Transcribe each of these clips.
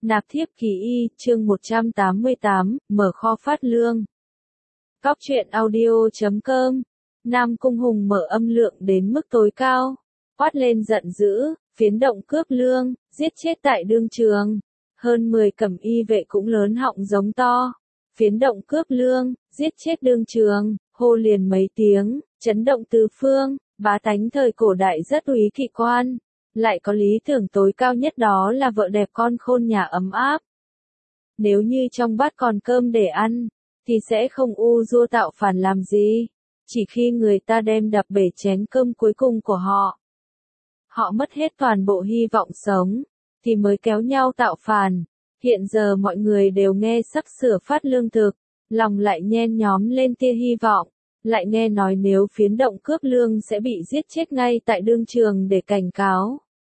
Nạp thiếp kỳ y, chương 188, mở kho phát lương. Góc truyện audio.com. Nam Cung Hùng mở âm lượng đến mức tối cao, quát lên giận dữ, phiến động cướp lương, giết chết tại đương trường. Hơn 10 cẩm y vệ cũng lớn họng giống to. Phiến động cướp lương, giết chết đương trường, hô liền mấy tiếng, chấn động tứ phương. Bá tánh thời cổ đại rất úy kỵ quan, lại có lý tưởng tối cao nhất đó là vợ đẹp con khôn nhà ấm áp. Nếu như trong bát còn cơm để ăn, thì sẽ không u dua tạo phản làm gì. Chỉ khi người ta đem đập bể chén cơm cuối cùng của họ, họ mất hết toàn bộ hy vọng sống, thì mới kéo nhau tạo phản. Hiện giờ mọi người đều nghe sắp sửa phát lương thực, lòng lại nhen nhóm lên tia hy vọng. Lại nghe nói nếu phiến động cướp lương sẽ bị giết chết ngay tại đương trường để cảnh cáo.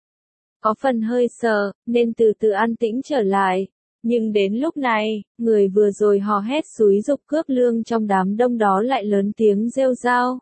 Có phần hơi sợ, nên từ từ an tĩnh trở lại. Nhưng đến lúc này, người vừa rồi hò hét xúi giục cướp lương trong đám đông đó lại lớn tiếng rêu rao.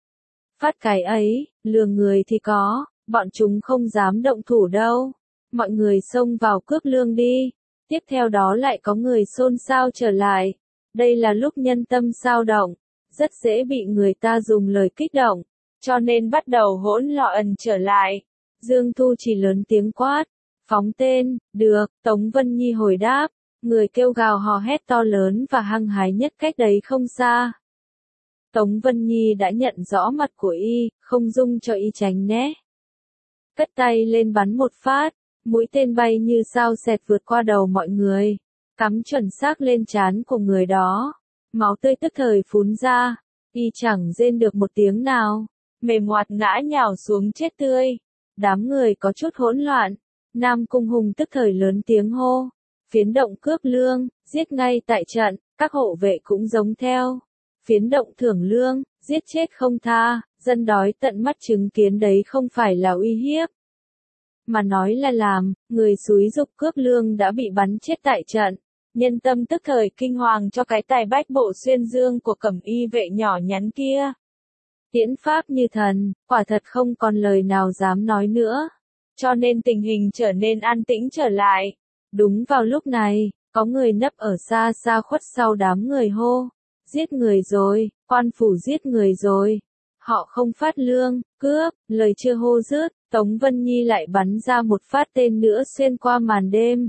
Phát cái ấy, lừa người thì có, bọn chúng không dám động thủ đâu. Mọi người xông vào cướp lương đi. Tiếp theo đó lại có người xôn xao trở lại. Đây là lúc nhân tâm xao động, rất dễ bị người ta dùng lời kích động, cho nên bắt đầu hỗn loạn trở lại. Dương Thu chỉ lớn tiếng quát, phóng tên, được, Tống Vân Nhi hồi đáp, người kêu gào hò hét to lớn và hăng hái nhất cách đấy không xa. Tống Vân Nhi đã nhận rõ mặt của y, không dung cho y tránh né. Cất tay lên bắn một phát, mũi tên bay như sao xẹt vượt qua đầu mọi người, cắm chuẩn xác lên trán của người đó. Máu tươi tức thời phún ra, y chẳng rên được một tiếng nào, mềm ngoặt ngã nhào xuống chết tươi. Đám người có chút hỗn loạn, Nam Cung Hùng tức thời lớn tiếng hô, phiến động cướp lương, giết ngay tại trận, các hộ vệ cũng giống theo. Phiến động thưởng lương, giết chết không tha, dân đói tận mắt chứng kiến đấy không phải là uy hiếp, mà nói là làm, người xúi giục cướp lương đã bị bắn chết tại trận. Nhân tâm tức thời kinh hoàng cho cái tài bách bộ xuyên dương của cẩm y vệ nhỏ nhắn kia. Tiễn pháp như thần, quả thật không còn lời nào dám nói nữa. Cho nên tình hình trở nên an tĩnh trở lại. Đúng vào lúc này, có người nấp ở xa xa khuất sau đám người hô. Giết người rồi, quan phủ giết người rồi. Họ không phát lương, cướp, lời chưa hô dứt, Tống Vân Nhi lại bắn ra một phát tên nữa xuyên qua màn đêm.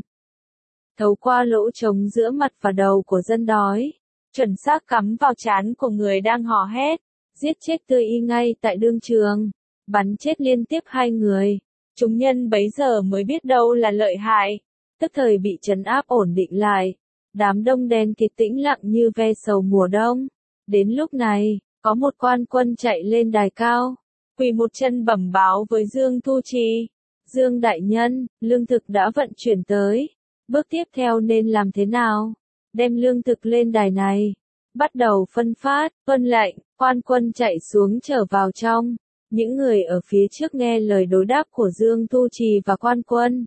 Thấu qua lỗ trống giữa mặt và đầu của dân đói, chuẩn xác cắm vào trán của người đang hò hét, giết chết tươi y ngay tại đương trường, bắn chết liên tiếp 2 người. Chúng nhân bấy giờ mới biết đâu là lợi hại, tức thời bị trấn áp ổn định lại. Đám đông đen kịt tĩnh lặng như ve sầu mùa đông. Đến lúc này, có một quan quân chạy lên đài cao, quỳ một chân bẩm báo với Dương Thu Trì. Dương đại nhân, lương thực đã vận chuyển tới. Bước tiếp theo nên làm thế nào? Đem lương thực lên đài này. Bắt đầu phân phát, tuân lệnh, quan quân chạy xuống trở vào trong. Những người ở phía trước nghe lời đối đáp của Dương Tu Trì và quan quân,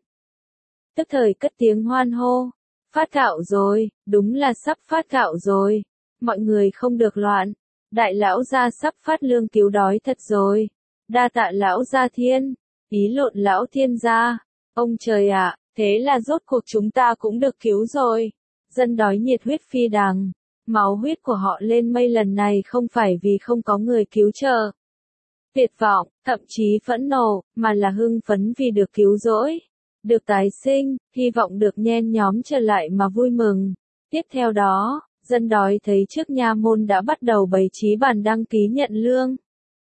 tức thời cất tiếng hoan hô. Phát gạo rồi, đúng là sắp phát gạo rồi. Mọi người không được loạn. Đại lão gia sắp phát lương cứu đói thật rồi. Đa tạ lão gia thiên. Ý lộn lão thiên gia. Ông trời ạ! Thế là rốt cuộc chúng ta cũng được cứu rồi. Dân đói nhiệt huyết phi đằng. Máu huyết của họ lên mây lần này không phải vì không có người cứu trợ, tuyệt vọng, thậm chí phẫn nộ, mà là hưng phấn vì được cứu rỗi, được tái sinh, hy vọng được nhen nhóm trở lại mà vui mừng. Tiếp theo đó, dân đói thấy trước nha môn đã bắt đầu bày trí bàn đăng ký nhận lương.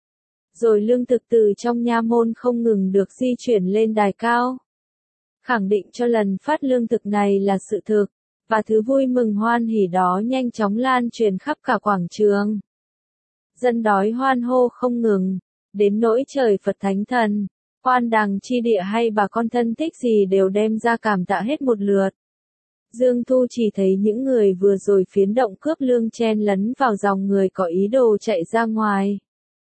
Rồi lương thực từ trong nha môn không ngừng được di chuyển lên đài cao, khẳng định cho lần phát lương thực này là sự thực, và thứ vui mừng hoan hỉ đó nhanh chóng lan truyền khắp cả quảng trường. Dân đói hoan hô không ngừng, đến nỗi trời Phật Thánh Thần, quan đàng chi địa hay bà con thân thích gì đều đem ra cảm tạ hết một lượt. Dương Thu chỉ thấy những người vừa rồi phiến động cướp lương chen lấn vào dòng người có ý đồ chạy ra ngoài.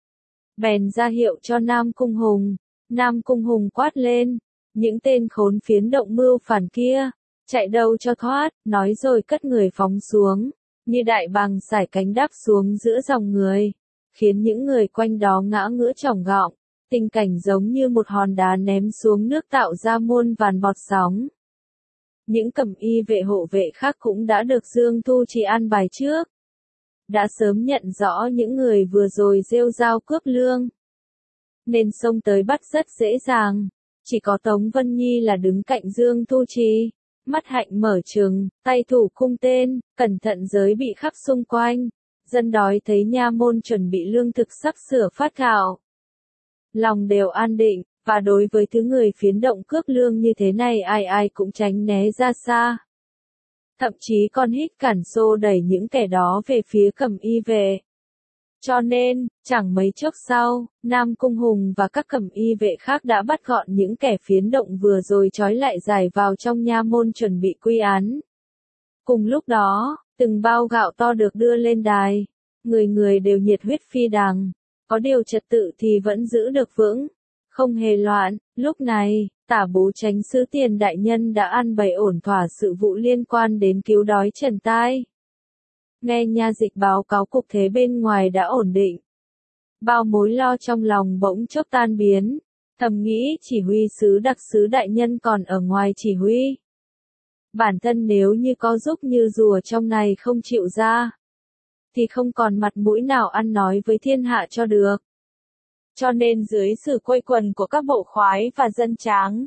Bèn ra hiệu cho Nam Cung Hùng. Nam Cung Hùng quát lên, những tên khốn phiến động mưu phản kia, chạy đâu cho thoát, nói rồi cất người phóng xuống, như đại bàng sải cánh đáp xuống giữa dòng người, khiến những người quanh đó ngã ngửa chỏng gọng, tình cảnh giống như một hòn đá ném xuống nước tạo ra muôn vàn bọt sóng. những cẩm y vệ hộ vệ khác cũng đã được Dương Thu Trì an bài trước. Đã sớm nhận rõ những người vừa rồi rêu rao cướp lương, nên xông tới bắt rất dễ dàng. Chỉ có Tống Vân Nhi là đứng cạnh Dương Thu Trì, mắt hạnh mở trừng, tay thủ cung tên, cẩn thận giới bị khắp xung quanh. Dân đói thấy nha môn chuẩn bị lương thực sắp sửa phát gạo, lòng đều an định, và đối với thứ người phiến động cướp lương như thế này ai ai cũng tránh né ra xa. Thậm chí còn hít cản xô đẩy những kẻ đó về phía cẩm y vệ. Cho nên, chẳng mấy chốc sau, Nam Cung Hùng và các cẩm y vệ khác đã bắt gọn những kẻ phiến động vừa rồi trói lại giải vào trong nha môn chuẩn bị quy án. Cùng lúc đó, từng bao gạo to được đưa lên đài, người người đều nhiệt huyết phi đằng, có điều trật tự thì vẫn giữ được vững, không hề loạn. Lúc này, Tả Bố Chánh Sứ Tiền đại nhân đã an bày ổn thỏa sự vụ liên quan đến cứu đói trần tai. Nghe nha dịch báo cáo cục thế bên ngoài đã ổn định, bao mối lo trong lòng bỗng chốc tan biến, thầm nghĩ chỉ huy sứ đặc sứ đại nhân còn ở ngoài chỉ huy. Bản thân nếu như có giúp như rùa trong này không chịu ra, thì không còn mặt mũi nào ăn nói với thiên hạ cho được. Cho nên dưới sự quây quần của các bộ khoái và dân tráng,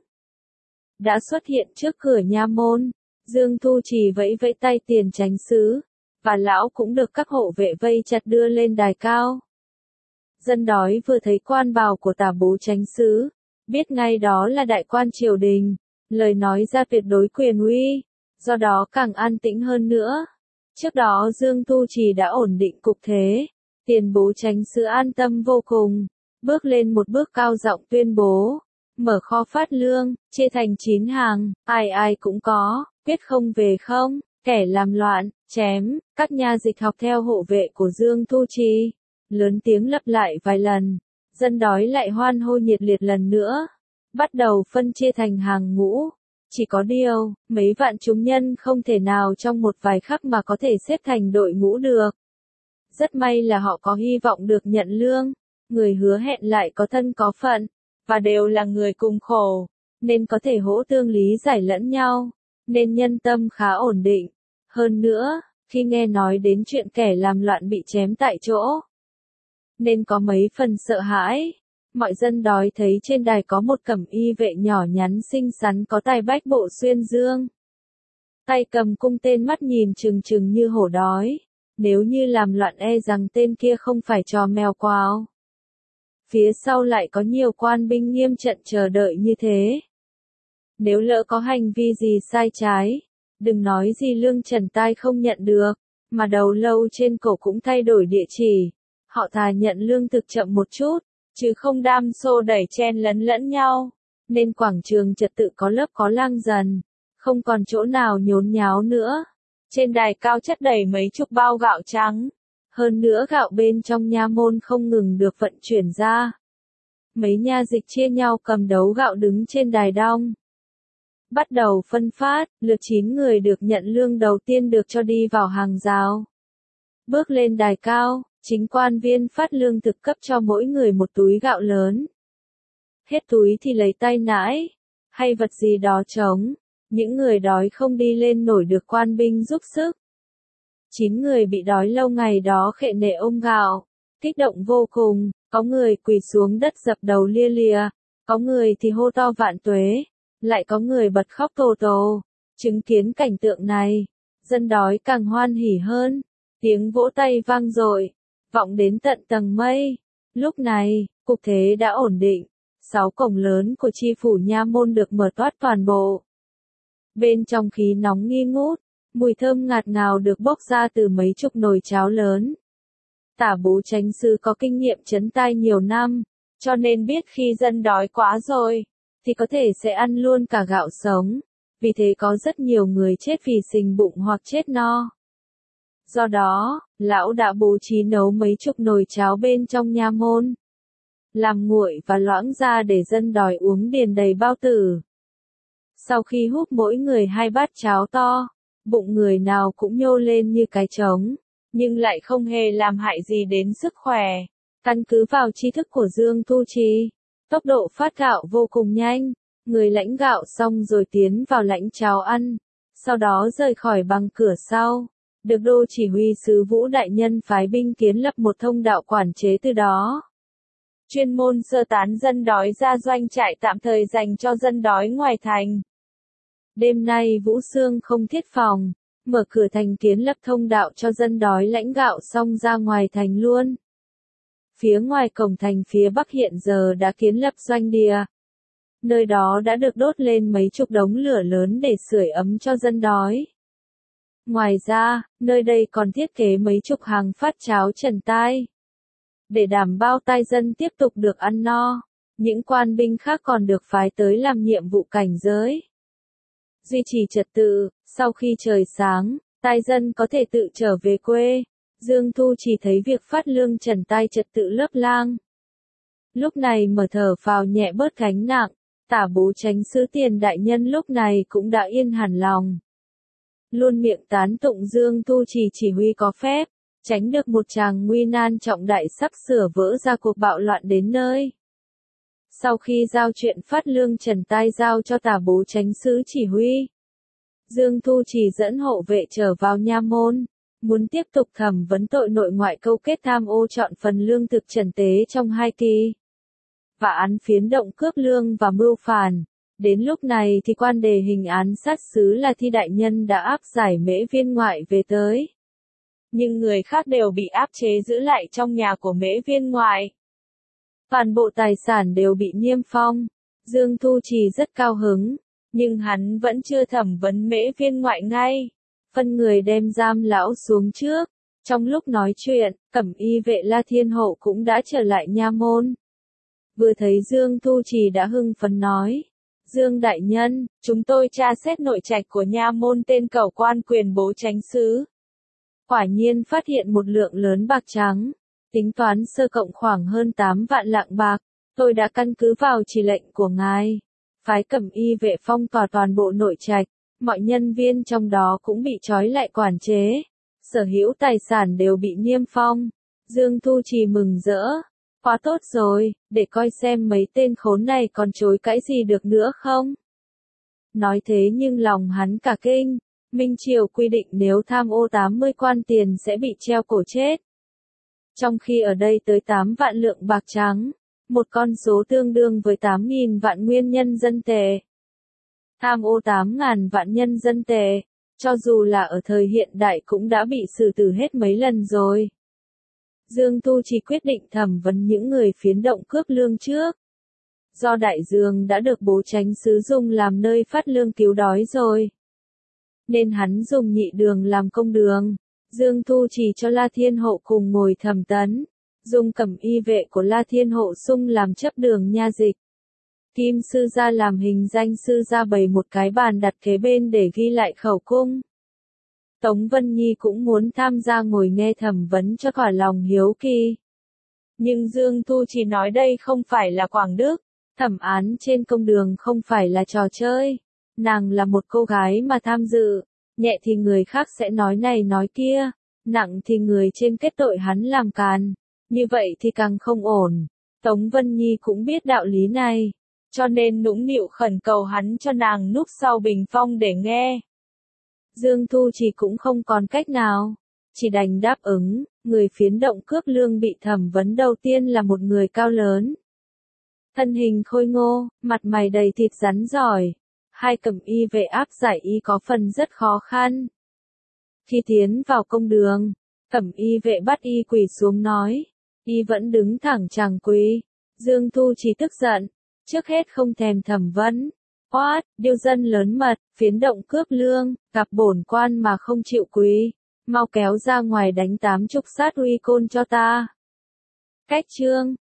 đã xuất hiện trước cửa nha môn, Dương Thu Trì vẫy vẫy tay Tiền Chánh Sứ, và lão cũng được các hộ vệ vây chặt đưa lên đài cao. Dân đói vừa thấy quan bào của Tả Bố Chánh Sứ, biết ngay đó là đại quan triều đình, lời nói ra tuyệt đối quyền uy, do đó càng an tĩnh hơn nữa. Trước đó Dương Thu Trì đã ổn định cục thế, Tiền Bố Chánh Sứ an tâm vô cùng, bước lên một bước cao giọng tuyên bố, mở kho phát lương, chia thành 9 hàng, ai ai cũng có, quyết không về không, kẻ làm loạn, chém. Các nha dịch học theo hộ vệ của Dương Thu Trì, lớn tiếng lặp lại vài lần, dân đói lại hoan hô nhiệt liệt lần nữa, bắt đầu phân chia thành hàng ngũ. Chỉ có điều, mấy vạn chúng nhân không thể nào trong một vài khắc mà có thể xếp thành đội ngũ được. Rất may là họ có hy vọng được nhận lương, người hứa hẹn lại có thân có phận, và đều là người cùng khổ, nên có thể hỗ tương lý giải lẫn nhau, nên nhân tâm khá ổn định. Hơn nữa, khi nghe nói đến chuyện kẻ làm loạn bị chém tại chỗ, nên có mấy phần sợ hãi. Mọi dân đói thấy trên đài có một cẩm y vệ nhỏ nhắn xinh xắn có tai bách bộ xuyên dương. Tay cầm cung tên, mắt nhìn trừng trừng như hổ đói. Nếu như làm loạn e rằng tên kia không phải trò mèo quào. Phía sau lại có nhiều quan binh nghiêm trận chờ đợi như thế. Nếu lỡ có hành vi gì sai trái, đừng nói gì lương trần tai không nhận được, mà đầu lâu trên cổ cũng thay đổi địa chỉ. Họ thà nhận lương thực chậm một chút, chứ không đam xô đẩy chen lấn lẫn nhau. Nên quảng trường trật tự có lớp có lang dần, không còn chỗ nào nhốn nháo nữa. Trên đài cao chất đầy mấy chục bao gạo trắng. Hơn nữa gạo bên trong nha môn không ngừng được vận chuyển ra. Mấy nha dịch chia nhau cầm đấu gạo đứng trên đài đong. Bắt đầu phân phát, lượt 9 người được nhận lương đầu tiên được cho đi vào hàng rào. Bước lên đài cao, chính quan viên phát lương thực cấp cho mỗi người một túi gạo lớn. Hết túi thì lấy tay nãi, hay vật gì đó trống. Những người đói không đi lên nổi được quan binh giúp sức. 9 người bị đói lâu ngày đó khệ nệ ôm gạo, kích động vô cùng, có người quỳ xuống đất dập đầu lia lịa, có người thì hô to vạn tuế, lại có người bật khóc tồ tổ. Chứng kiến cảnh tượng này, dân đói càng hoan hỉ hơn, tiếng vỗ tay vang dội, vọng đến tận tầng mây. Lúc này, cục thế đã ổn định, 6 cổng lớn của chi phủ nha môn được mở toát toàn bộ. Bên trong khí nóng nghi ngút, mùi thơm ngạt ngào được bốc ra từ mấy chục nồi cháo lớn. Tả Bố Chánh Sứ có kinh nghiệm trấn tai nhiều năm, cho nên biết khi dân đói quá rồi, thì có thể sẽ ăn luôn cả gạo sống. Vì thế có rất nhiều người chết vì sình bụng hoặc chết no. Do đó, lão đã bố trí nấu mấy chục nồi cháo bên trong nha môn, làm nguội và loãng ra để dân đói uống điền đầy bao tử. Sau khi húp mỗi người 2 bát cháo to, bụng người nào cũng nhô lên như cái trống, nhưng lại không hề làm hại gì đến sức khỏe. Căn cứ vào tri thức của Dương Thu Trì, tốc độ phát gạo vô cùng nhanh, người lãnh gạo xong rồi tiến vào lãnh cháo ăn, sau đó rời khỏi bằng cửa sau. Được đô chỉ huy sứ Vũ Đại Nhân phái binh kiến lập một thông đạo quản chế từ đó. Chuyên môn sơ tán dân đói ra doanh trại tạm thời dành cho dân đói ngoài thành. Đêm nay Vũ Xương không thiết phòng, mở cửa thành kiến lập thông đạo cho dân đói lãnh gạo xong ra ngoài thành luôn. Phía ngoài cổng thành phía bắc hiện giờ đã kiến lập doanh địa. Nơi đó đã được đốt lên mấy chục đống lửa lớn để sưởi ấm cho dân đói. Ngoài ra, nơi đây còn thiết kế mấy chục hàng phát cháo trần tai. Để đảm bảo tai dân tiếp tục được ăn no, những quan binh khác còn được phái tới làm nhiệm vụ cảnh giới. Duy trì trật tự, sau khi trời sáng, tai dân có thể tự trở về quê. Dương Thu chỉ thấy việc phát lương trần tai trật tự lớp lang. Lúc này mở thở phào nhẹ bớt gánh nặng, Tả Bố Chánh Sứ Tiền Đại Nhân lúc này cũng đã yên hẳn lòng. Luôn miệng tán tụng Dương Thu chỉ huy có phép, tránh được một tràng nguy nan trọng đại sắp sửa vỡ ra cuộc bạo loạn đến nơi. Sau khi giao chuyện phát lương trần tai giao cho Tả Bố Chánh Sứ chỉ huy, Dương Thu chỉ dẫn hộ vệ trở vào nha môn, muốn tiếp tục thẩm vấn tội nội ngoại câu kết tham ô chọn phần lương thực trần tế trong 2 kỳ. Và án phiến động cướp lương và mưu phản. Đến lúc này thì quan đề hình án sát sứ là Thi Đại Nhân đã áp giải Mễ Viên ngoại về tới. Nhưng người khác đều bị áp chế giữ lại trong nhà của Mễ Viên ngoại. Toàn bộ tài sản đều bị niêm phong. Dương Thu Trì rất cao hứng, nhưng hắn vẫn chưa thẩm vấn Mễ Viên ngoại ngay. Phân người đem giam lão xuống trước. Trong lúc nói chuyện, cẩm y vệ La Thiên Hộ cũng đã trở lại nha môn. Vừa thấy Dương Thu Trì đã hưng phấn nói. Dương Đại Nhân, chúng tôi tra xét nội trạch của nha môn tên cẩu quan quyền Bố Chánh Sứ. Quả nhiên phát hiện một lượng lớn bạc trắng. Tính toán sơ cộng khoảng hơn 8 vạn lạng bạc. Tôi đã căn cứ vào chỉ lệnh của ngài. Phái cẩm y vệ phong tỏa toàn bộ nội trạch. Mọi nhân viên trong đó cũng bị trói lại quản chế. Sở hữu tài sản đều bị niêm phong. Dương Thu Trì mừng rỡ. Quá tốt rồi, để coi xem mấy tên khốn này còn chối cãi gì được nữa không. Nói thế nhưng lòng hắn cả kinh. Minh Triều quy định nếu tham ô 80 quan tiền sẽ bị treo cổ chết. Trong khi ở đây tới 8 vạn lượng bạc trắng. Một con số tương đương với 8.000 vạn nguyên nhân dân tệ. Tham ô 8.000 vạn nhân dân tệ, cho dù là ở thời hiện đại cũng đã bị xử tử hết mấy lần rồi. Dương Tu chỉ quyết định thẩm vấn những người phiến động cướp lương trước. Do đại dương đã được Bố Chánh Sứ dùng làm nơi phát lương cứu đói rồi, nên hắn dùng nhị đường làm công đường. Dương Tu chỉ cho La Thiên Hộ cùng ngồi thẩm tấn, dùng cẩm y vệ của La Thiên Hộ sung làm chấp đường nha dịch. Kim sư gia làm hình danh sư gia bày một cái bàn đặt kế bên để ghi lại khẩu cung. Tống Vân Nhi cũng muốn tham gia ngồi nghe thẩm vấn cho thỏa lòng hiếu kỳ. Nhưng Dương Thu chỉ nói đây không phải là Quảng Đức, thẩm án trên công đường không phải là trò chơi. Nàng là một cô gái mà tham dự, nhẹ thì người khác sẽ nói này nói kia, nặng thì người trên kết tội hắn làm càn. Như vậy thì càng không ổn. Tống Vân Nhi cũng biết đạo lý này, cho nên nũng nịu khẩn cầu hắn cho nàng núp sau bình phong để nghe. Dương Thu chỉ cũng không còn cách nào, chỉ đành đáp ứng. Người phiến động cướp lương bị thẩm vấn đầu tiên là một người cao lớn. Thân hình khôi ngô, mặt mày đầy thịt rắn giỏi. Hai cẩm y vệ áp giải y có phần rất khó khăn. Khi tiến vào công đường, cẩm y vệ bắt y quỳ xuống nói. Y vẫn đứng thẳng chàng quỳ. Dương Thu chỉ tức giận. Trước hết không thèm thẩm vấn. Oát, điêu dân lớn mật, phiến động cướp lương, gặp bổn quan mà không chịu quỳ. Mau kéo ra ngoài đánh 80 sát uy côn cho ta. Cách chương